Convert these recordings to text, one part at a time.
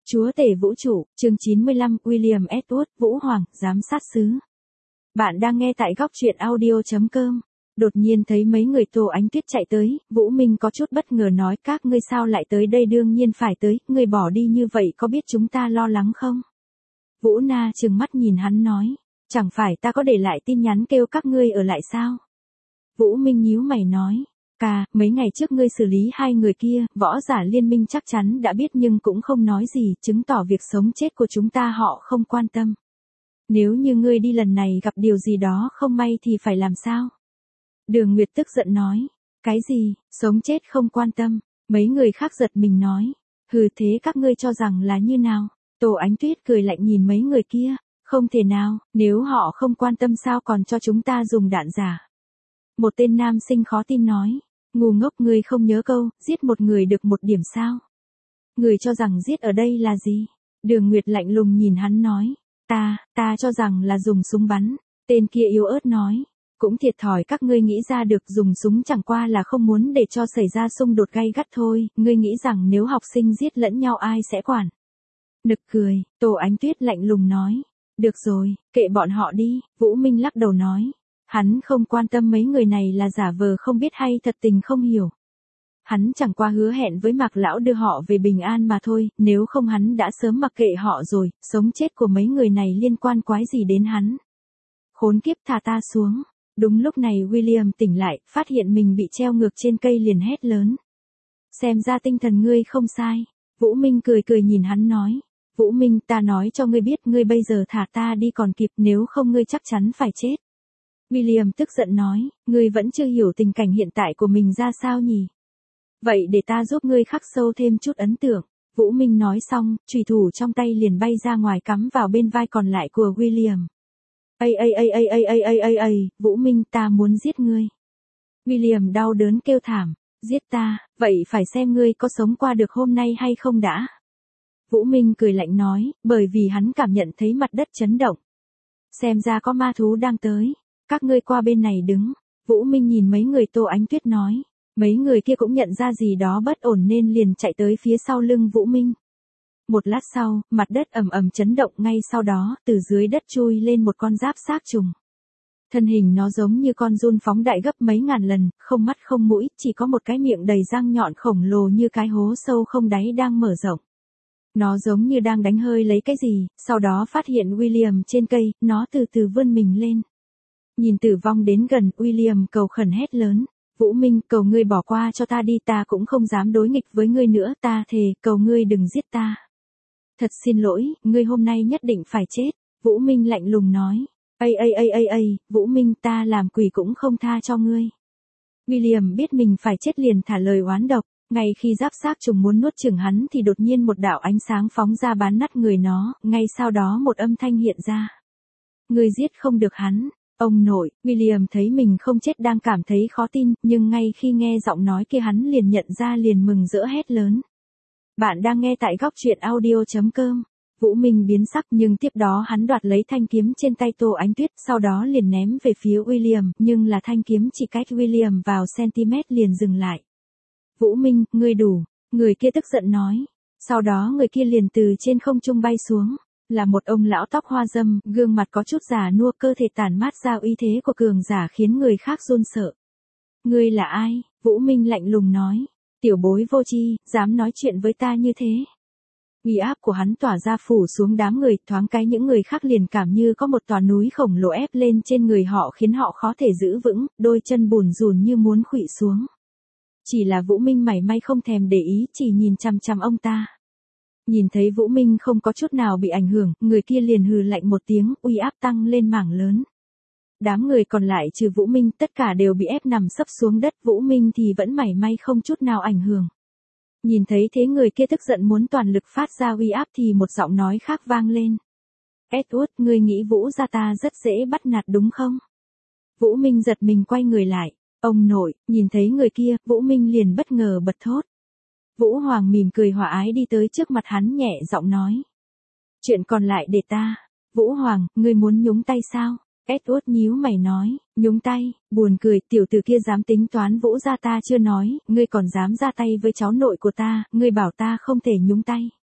Chúa tể vũ trụ, chương 95, William Edward, Vũ Hoàng, giám sát sứ. Bạn đang nghe tại góc truyện audio.com. Đột nhiên thấy mấy người Tô Ánh Tuyết chạy tới, Vũ Minh có chút bất ngờ nói các ngươi sao lại tới đây, đương nhiên phải tới, ngươi bỏ đi như vậy có biết chúng ta lo lắng không? Vũ Na trừng mắt nhìn hắn nói, chẳng phải ta có để lại tin nhắn kêu các ngươi ở lại sao? Vũ Minh nhíu mày nói, mấy ngày trước ngươi xử lý hai người kia, võ giả liên minh chắc chắn đã biết nhưng cũng không nói gì, chứng tỏ việc sống chết của chúng ta họ không quan tâm. Nếu như ngươi đi lần này gặp điều gì đó không may thì phải làm sao? Đường Nguyệt tức giận nói, cái gì, sống chết không quan tâm? Mấy người khác giật mình nói, hừ, thế các ngươi cho rằng là như nào? Tô Ánh Tuyết cười lạnh nhìn mấy người kia, không thể nào, nếu họ không quan tâm sao còn cho chúng ta dùng đạn giả? Một tên nam sinh khó tin nói, ngu ngốc, ngươi không nhớ câu, giết một người được một điểm sao? Ngươi cho rằng giết ở đây là gì? Đường Nguyệt lạnh lùng nhìn hắn nói, ta cho rằng là dùng súng bắn. Tên kia yếu ớt nói, cũng thiệt thòi các ngươi nghĩ ra được dùng súng chẳng qua là không muốn để cho xảy ra xung đột gay gắt thôi, ngươi nghĩ rằng nếu học sinh giết lẫn nhau ai sẽ quản? Nực cười, Tô Ánh Tuyết lạnh lùng nói, được rồi, kệ bọn họ đi. Vũ Minh lắc đầu nói, hắn không quan tâm mấy người này là giả vờ không biết hay thật tình không hiểu. Hắn chẳng qua hứa hẹn với Mạc Lão đưa họ về bình an mà thôi, nếu không hắn đã sớm mặc kệ họ rồi, sống chết của mấy người này liên quan quái gì đến hắn. Khốn kiếp, thả ta xuống. Đúng lúc này William tỉnh lại, phát hiện mình bị treo ngược trên cây liền hét lớn. Xem ra tinh thần ngươi không sai. Vũ Minh cười cười nhìn hắn nói, Vũ Minh, ta nói cho ngươi biết, ngươi bây giờ thả ta đi còn kịp, nếu không ngươi chắc chắn phải chết. William tức giận nói, ngươi vẫn chưa hiểu tình cảnh hiện tại của mình ra sao nhỉ? Vậy để ta giúp ngươi khắc sâu thêm chút ấn tượng. Vũ Minh nói xong, chùy thủ trong tay liền bay ra ngoài cắm vào bên vai còn lại của William. Vũ Minh, ta muốn giết ngươi. William đau đớn kêu thảm, giết ta, vậy phải xem ngươi có sống qua được hôm nay hay không đã. Vũ Minh cười lạnh nói, bởi vì hắn cảm nhận thấy mặt đất chấn động. Xem ra có ma thú đang tới, các ngươi qua bên này đứng. Vũ Minh nhìn mấy người Tô Ánh Tuyết nói, mấy người kia cũng nhận ra gì đó bất ổn nên liền chạy tới phía sau lưng Vũ Minh. Một lát sau, mặt đất ầm ầm chấn động, ngay sau đó, từ dưới đất chui lên một con giáp xác trùng. Thân hình nó giống như con giun phóng đại gấp mấy ngàn lần, không mắt không mũi, chỉ có một cái miệng đầy răng nhọn khổng lồ như cái hố sâu không đáy đang mở rộng. Nó giống như đang đánh hơi lấy cái gì, sau đó phát hiện William trên cây, nó từ từ vươn mình lên. Nhìn tử vong đến gần, William cầu khẩn hét lớn, Vũ Minh, cầu ngươi bỏ qua cho ta đi, ta cũng không dám đối nghịch với ngươi nữa, ta thề, cầu ngươi đừng giết ta. Thật xin lỗi, ngươi hôm nay nhất định phải chết. Vũ Minh lạnh lùng nói, Vũ Minh, ta làm quỷ cũng không tha cho ngươi. William biết mình phải chết liền thả lời oán độc, ngay khi giáp xác trùng muốn nuốt chửng hắn thì đột nhiên một đạo ánh sáng phóng ra bắn nát người nó, ngay sau đó một âm thanh hiện ra. Ngươi giết không được hắn. Ông nội, William thấy mình không chết đang cảm thấy khó tin, nhưng ngay khi nghe giọng nói kia hắn liền nhận ra, liền mừng rỡ hét lớn. Bạn đang nghe tại góc truyện audio.com. Vũ Minh biến sắc nhưng tiếp đó hắn đoạt lấy thanh kiếm trên tay Tô Ánh Tuyết, sau đó liền ném về phía William, nhưng là thanh kiếm chỉ cách William vào cm liền dừng lại. Vũ Minh, ngươi đủ, người kia tức giận nói. Sau đó người kia liền từ trên không trung bay xuống. Là một ông lão tóc hoa râm, gương mặt có chút già nua, cơ thể tản mát ra uy thế của cường giả khiến người khác run sợ. Ngươi là ai? Vũ Minh lạnh lùng nói. Tiểu bối vô tri, dám nói chuyện với ta như thế. Uy áp của hắn tỏa ra phủ xuống đám người, thoáng cái những người khác liền cảm như có một tòa núi khổng lồ ép lên trên người họ khiến họ khó thể giữ vững, đôi chân bùn rùn như muốn khuỵu xuống. Chỉ là Vũ Minh mảy may không thèm để ý, chỉ nhìn chằm chằm ông ta. Nhìn thấy Vũ Minh không có chút nào bị ảnh hưởng, người kia liền hừ lạnh một tiếng, uy áp tăng lên mảng lớn. Đám người còn lại trừ Vũ Minh tất cả đều bị ép nằm sấp xuống đất, Vũ Minh thì vẫn mảy may không chút nào ảnh hưởng. Nhìn thấy thế người kia tức giận muốn toàn lực phát ra uy áp thì một giọng nói khác vang lên. Edward, ngươi nghĩ Vũ gia ta rất dễ bắt nạt đúng không? Vũ Minh giật mình quay người lại. Ông nội, nhìn thấy người kia, Vũ Minh liền bất ngờ bật thốt. Vũ Hoàng mỉm cười hòa ái đi tới trước mặt hắn nhẹ giọng nói. Chuyện còn lại để ta. Vũ Hoàng, ngươi muốn nhúng tay sao? Edward nhíu mày nói, nhúng tay, buồn cười, tiểu tử kia dám tính toán Vũ gia ta chưa nói, ngươi còn dám ra tay với cháu nội của ta, ngươi bảo ta không thể nhúng tay.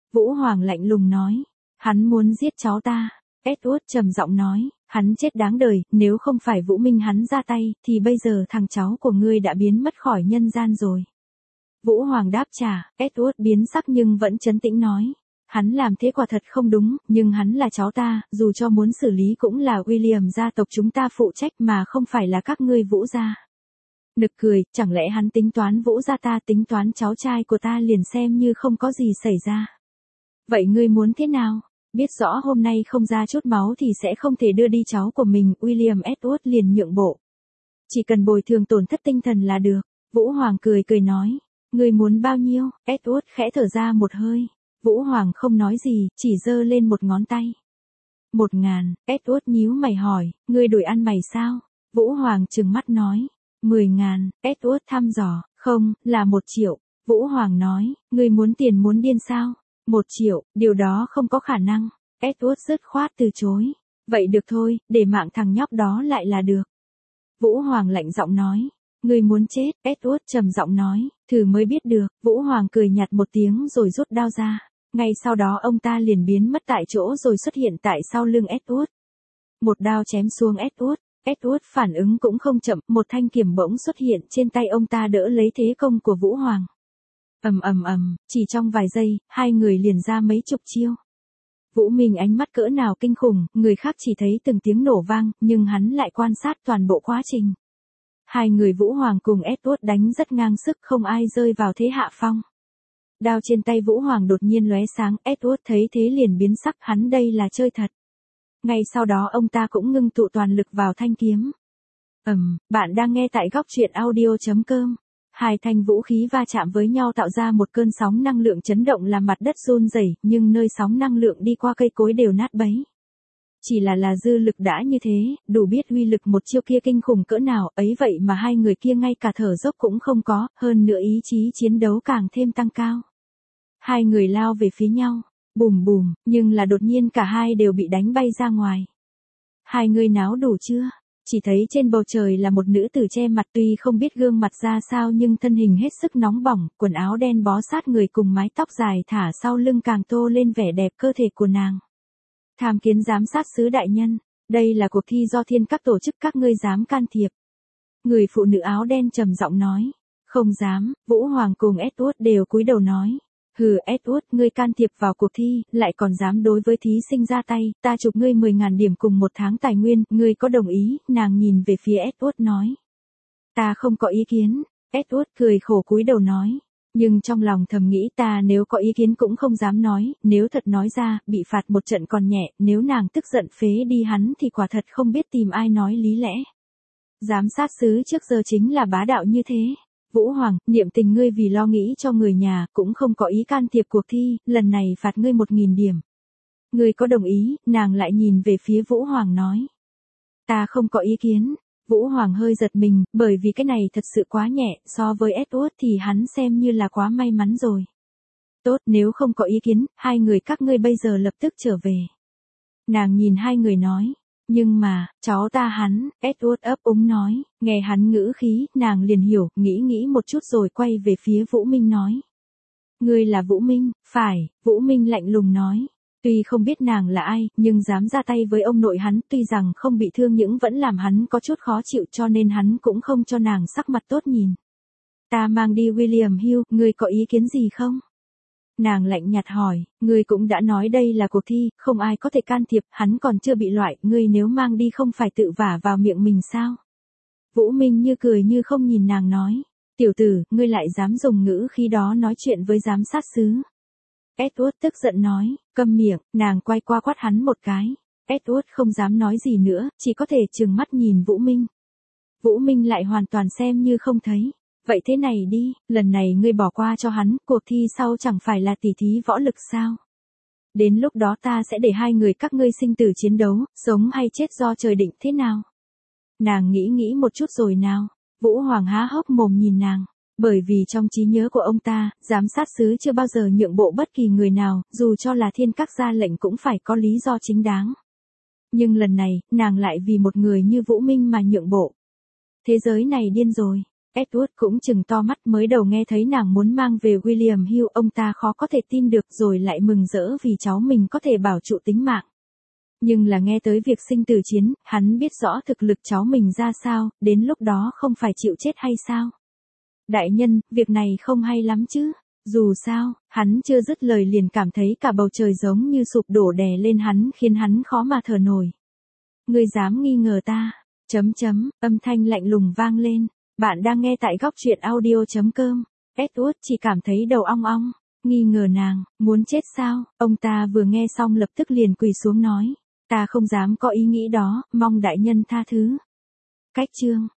Vũ Hoàng lạnh lùng nói. Hắn muốn giết cháu ta. Edward trầm giọng nói, hắn chết đáng đời, nếu không phải Vũ Minh hắn ra tay, thì bây giờ thằng cháu của ngươi đã biến mất khỏi nhân gian rồi. Vũ Hoàng đáp trả, Edward biến sắc nhưng vẫn trấn tĩnh nói. Hắn làm thế quả thật không đúng, nhưng hắn là cháu ta, dù cho muốn xử lý cũng là William gia tộc chúng ta phụ trách mà không phải là các ngươi Vũ gia. Nực cười, chẳng lẽ hắn tính toán Vũ gia ta tính toán cháu trai của ta liền xem như không có gì xảy ra. Vậy ngươi muốn thế nào? Biết rõ hôm nay không ra chút máu thì sẽ không thể đưa đi cháu của mình, William Edward liền nhượng bộ. Chỉ cần bồi thường tổn thất tinh thần là được. Vũ Hoàng cười cười nói. Ngươi muốn bao nhiêu? Edward khẽ thở ra một hơi. Vũ Hoàng không nói gì, chỉ giơ lên một ngón tay. 1.000, Edward nhíu mày hỏi, ngươi đổi ăn mày sao? Vũ Hoàng trừng mắt nói. 10.000, Edward thăm dò, không, là 1 triệu. Vũ Hoàng nói, ngươi muốn tiền muốn điên sao? 1 triệu, điều đó không có khả năng. Edward dứt khoát từ chối. Vậy được thôi, để mạng thằng nhóc đó lại là được. Vũ Hoàng lạnh giọng nói. Ngươi muốn chết, Edward trầm giọng nói, thử mới biết được. Vũ Hoàng cười nhạt một tiếng rồi rút đao ra. Ngay sau đó ông ta liền biến mất tại chỗ rồi xuất hiện tại sau lưng Edward. Một đao chém xuống Edward. Edward phản ứng cũng không chậm, một thanh kiếm bỗng xuất hiện trên tay ông ta đỡ lấy thế công của Vũ Hoàng. Chỉ trong vài giây, hai người liền ra mấy chục chiêu. Vũ Minh ánh mắt cỡ nào kinh khủng, người khác chỉ thấy từng tiếng nổ vang, nhưng hắn lại quan sát toàn bộ quá trình. Hai người Vũ Hoàng cùng Edward đánh rất ngang sức, không ai rơi vào thế hạ phong. Đao trên tay Vũ Hoàng đột nhiên lóe sáng, Edward thấy thế liền biến sắc, hắn đây là chơi thật. Ngay sau đó ông ta cũng ngưng tụ toàn lực vào thanh kiếm. Bạn đang nghe tại góc truyện audio.com. Hai thanh vũ khí va chạm với nhau tạo ra một cơn sóng năng lượng chấn động làm mặt đất run rẩy, nhưng nơi sóng năng lượng đi qua cây cối đều nát bấy. Chỉ là dư lực đã như thế, đủ biết uy lực một chiêu kia kinh khủng cỡ nào, ấy vậy mà hai người kia ngay cả thở dốc cũng không có, hơn nữa ý chí chiến đấu càng thêm tăng cao. Hai người lao về phía nhau, bùm bùm, nhưng là đột nhiên cả hai đều bị đánh bay ra ngoài. Hai người náo đủ chưa? Chỉ thấy trên bầu trời là một nữ tử che mặt, tuy không biết gương mặt ra sao nhưng thân hình hết sức nóng bỏng, quần áo đen bó sát người cùng mái tóc dài thả sau lưng càng tô lên vẻ đẹp cơ thể của nàng. Tham kiến giám sát sứ đại nhân, đây là cuộc thi do thiên các tổ chức, các ngươi dám can thiệp. Người phụ nữ áo đen trầm giọng nói. Không dám, Vũ Hoàng cùng Edward đều cúi đầu nói. Hừ, Edward, ngươi can thiệp vào cuộc thi, lại còn dám đối với thí sinh ra tay, ta chụp ngươi 10.000 điểm cùng 1 tháng tài nguyên, ngươi có đồng ý? Nàng nhìn về phía Edward nói. Ta không có ý kiến. Edward cười khổ cúi đầu nói. Nhưng trong lòng thầm nghĩ ta nếu có ý kiến cũng không dám nói, nếu thật nói ra, bị phạt một trận còn nhẹ, nếu nàng tức giận phế đi hắn thì quả thật không biết tìm ai nói lý lẽ. Giám sát sứ trước giờ chính là bá đạo như thế. Vũ Hoàng, niệm tình ngươi vì lo nghĩ cho người nhà, cũng không có ý can thiệp cuộc thi, lần này phạt ngươi 1.000 điểm. Ngươi có đồng ý? Nàng lại nhìn về phía Vũ Hoàng nói. Ta không có ý kiến. Vũ Hoàng hơi giật mình, bởi vì cái này thật sự quá nhẹ, so với Edward thì hắn xem như là quá may mắn rồi. Tốt, nếu không có ý kiến, hai người các ngươi bây giờ lập tức trở về. Nàng nhìn hai người nói. Nhưng mà, cháu ta hắn, Edward ấp úng nói, nghe hắn ngữ khí, nàng liền hiểu, nghĩ một chút rồi quay về phía Vũ Minh nói. Ngươi là Vũ Minh, phải, Vũ Minh lạnh lùng nói. Tuy không biết nàng là ai, nhưng dám ra tay với ông nội hắn, tuy rằng không bị thương nhưng vẫn làm hắn có chút khó chịu cho nên hắn cũng không cho nàng sắc mặt tốt nhìn. Ta mang đi William Hill, ngươi có ý kiến gì không? Nàng lạnh nhạt hỏi, ngươi cũng đã nói đây là cuộc thi, không ai có thể can thiệp, hắn còn chưa bị loại, ngươi nếu mang đi không phải tự vả vào miệng mình sao? Vũ Minh như cười như không nhìn nàng nói, tiểu tử, ngươi lại dám dùng ngữ khí đó nói chuyện với giám sát sứ. Edward tức giận nói, câm miệng, nàng quay qua quát hắn một cái. Edward không dám nói gì nữa, chỉ có thể trừng mắt nhìn Vũ Minh. Vũ Minh lại hoàn toàn xem như không thấy. Vậy thế này đi, lần này ngươi bỏ qua cho hắn, cuộc thi sau chẳng phải là tỉ thí võ lực sao? Đến lúc đó ta sẽ để hai người các ngươi sinh tử chiến đấu, sống hay chết do trời định thế nào? Nàng nghĩ một chút rồi nào. Vũ Hoàng há hốc mồm nhìn nàng. Bởi vì trong trí nhớ của ông ta, giám sát sứ chưa bao giờ nhượng bộ bất kỳ người nào, dù cho là thiên các ra lệnh cũng phải có lý do chính đáng. Nhưng lần này, nàng lại vì một người như Vũ Minh mà nhượng bộ. Thế giới này điên rồi. Edward cũng chừng to mắt, mới đầu nghe thấy nàng muốn mang về William Hill, ông ta khó có thể tin được, rồi lại mừng rỡ vì cháu mình có thể bảo trụ tính mạng. Nhưng là nghe tới việc sinh tử chiến, hắn biết rõ thực lực cháu mình ra sao, đến lúc đó không phải chịu chết hay sao? Đại nhân, việc này không hay lắm chứ. Dù sao, hắn chưa dứt lời liền cảm thấy cả bầu trời giống như sụp đổ đè lên hắn, khiến hắn khó mà thở nổi. Ngươi dám nghi ngờ ta? Âm thanh lạnh lùng vang lên. Bạn đang nghe tại góc truyện audio.com. Edward chỉ cảm thấy đầu ong ong. Nghi ngờ nàng, muốn chết sao? Ông ta vừa nghe xong lập tức liền quỳ xuống nói. Ta không dám có ý nghĩ đó, mong đại nhân tha thứ. Cách chương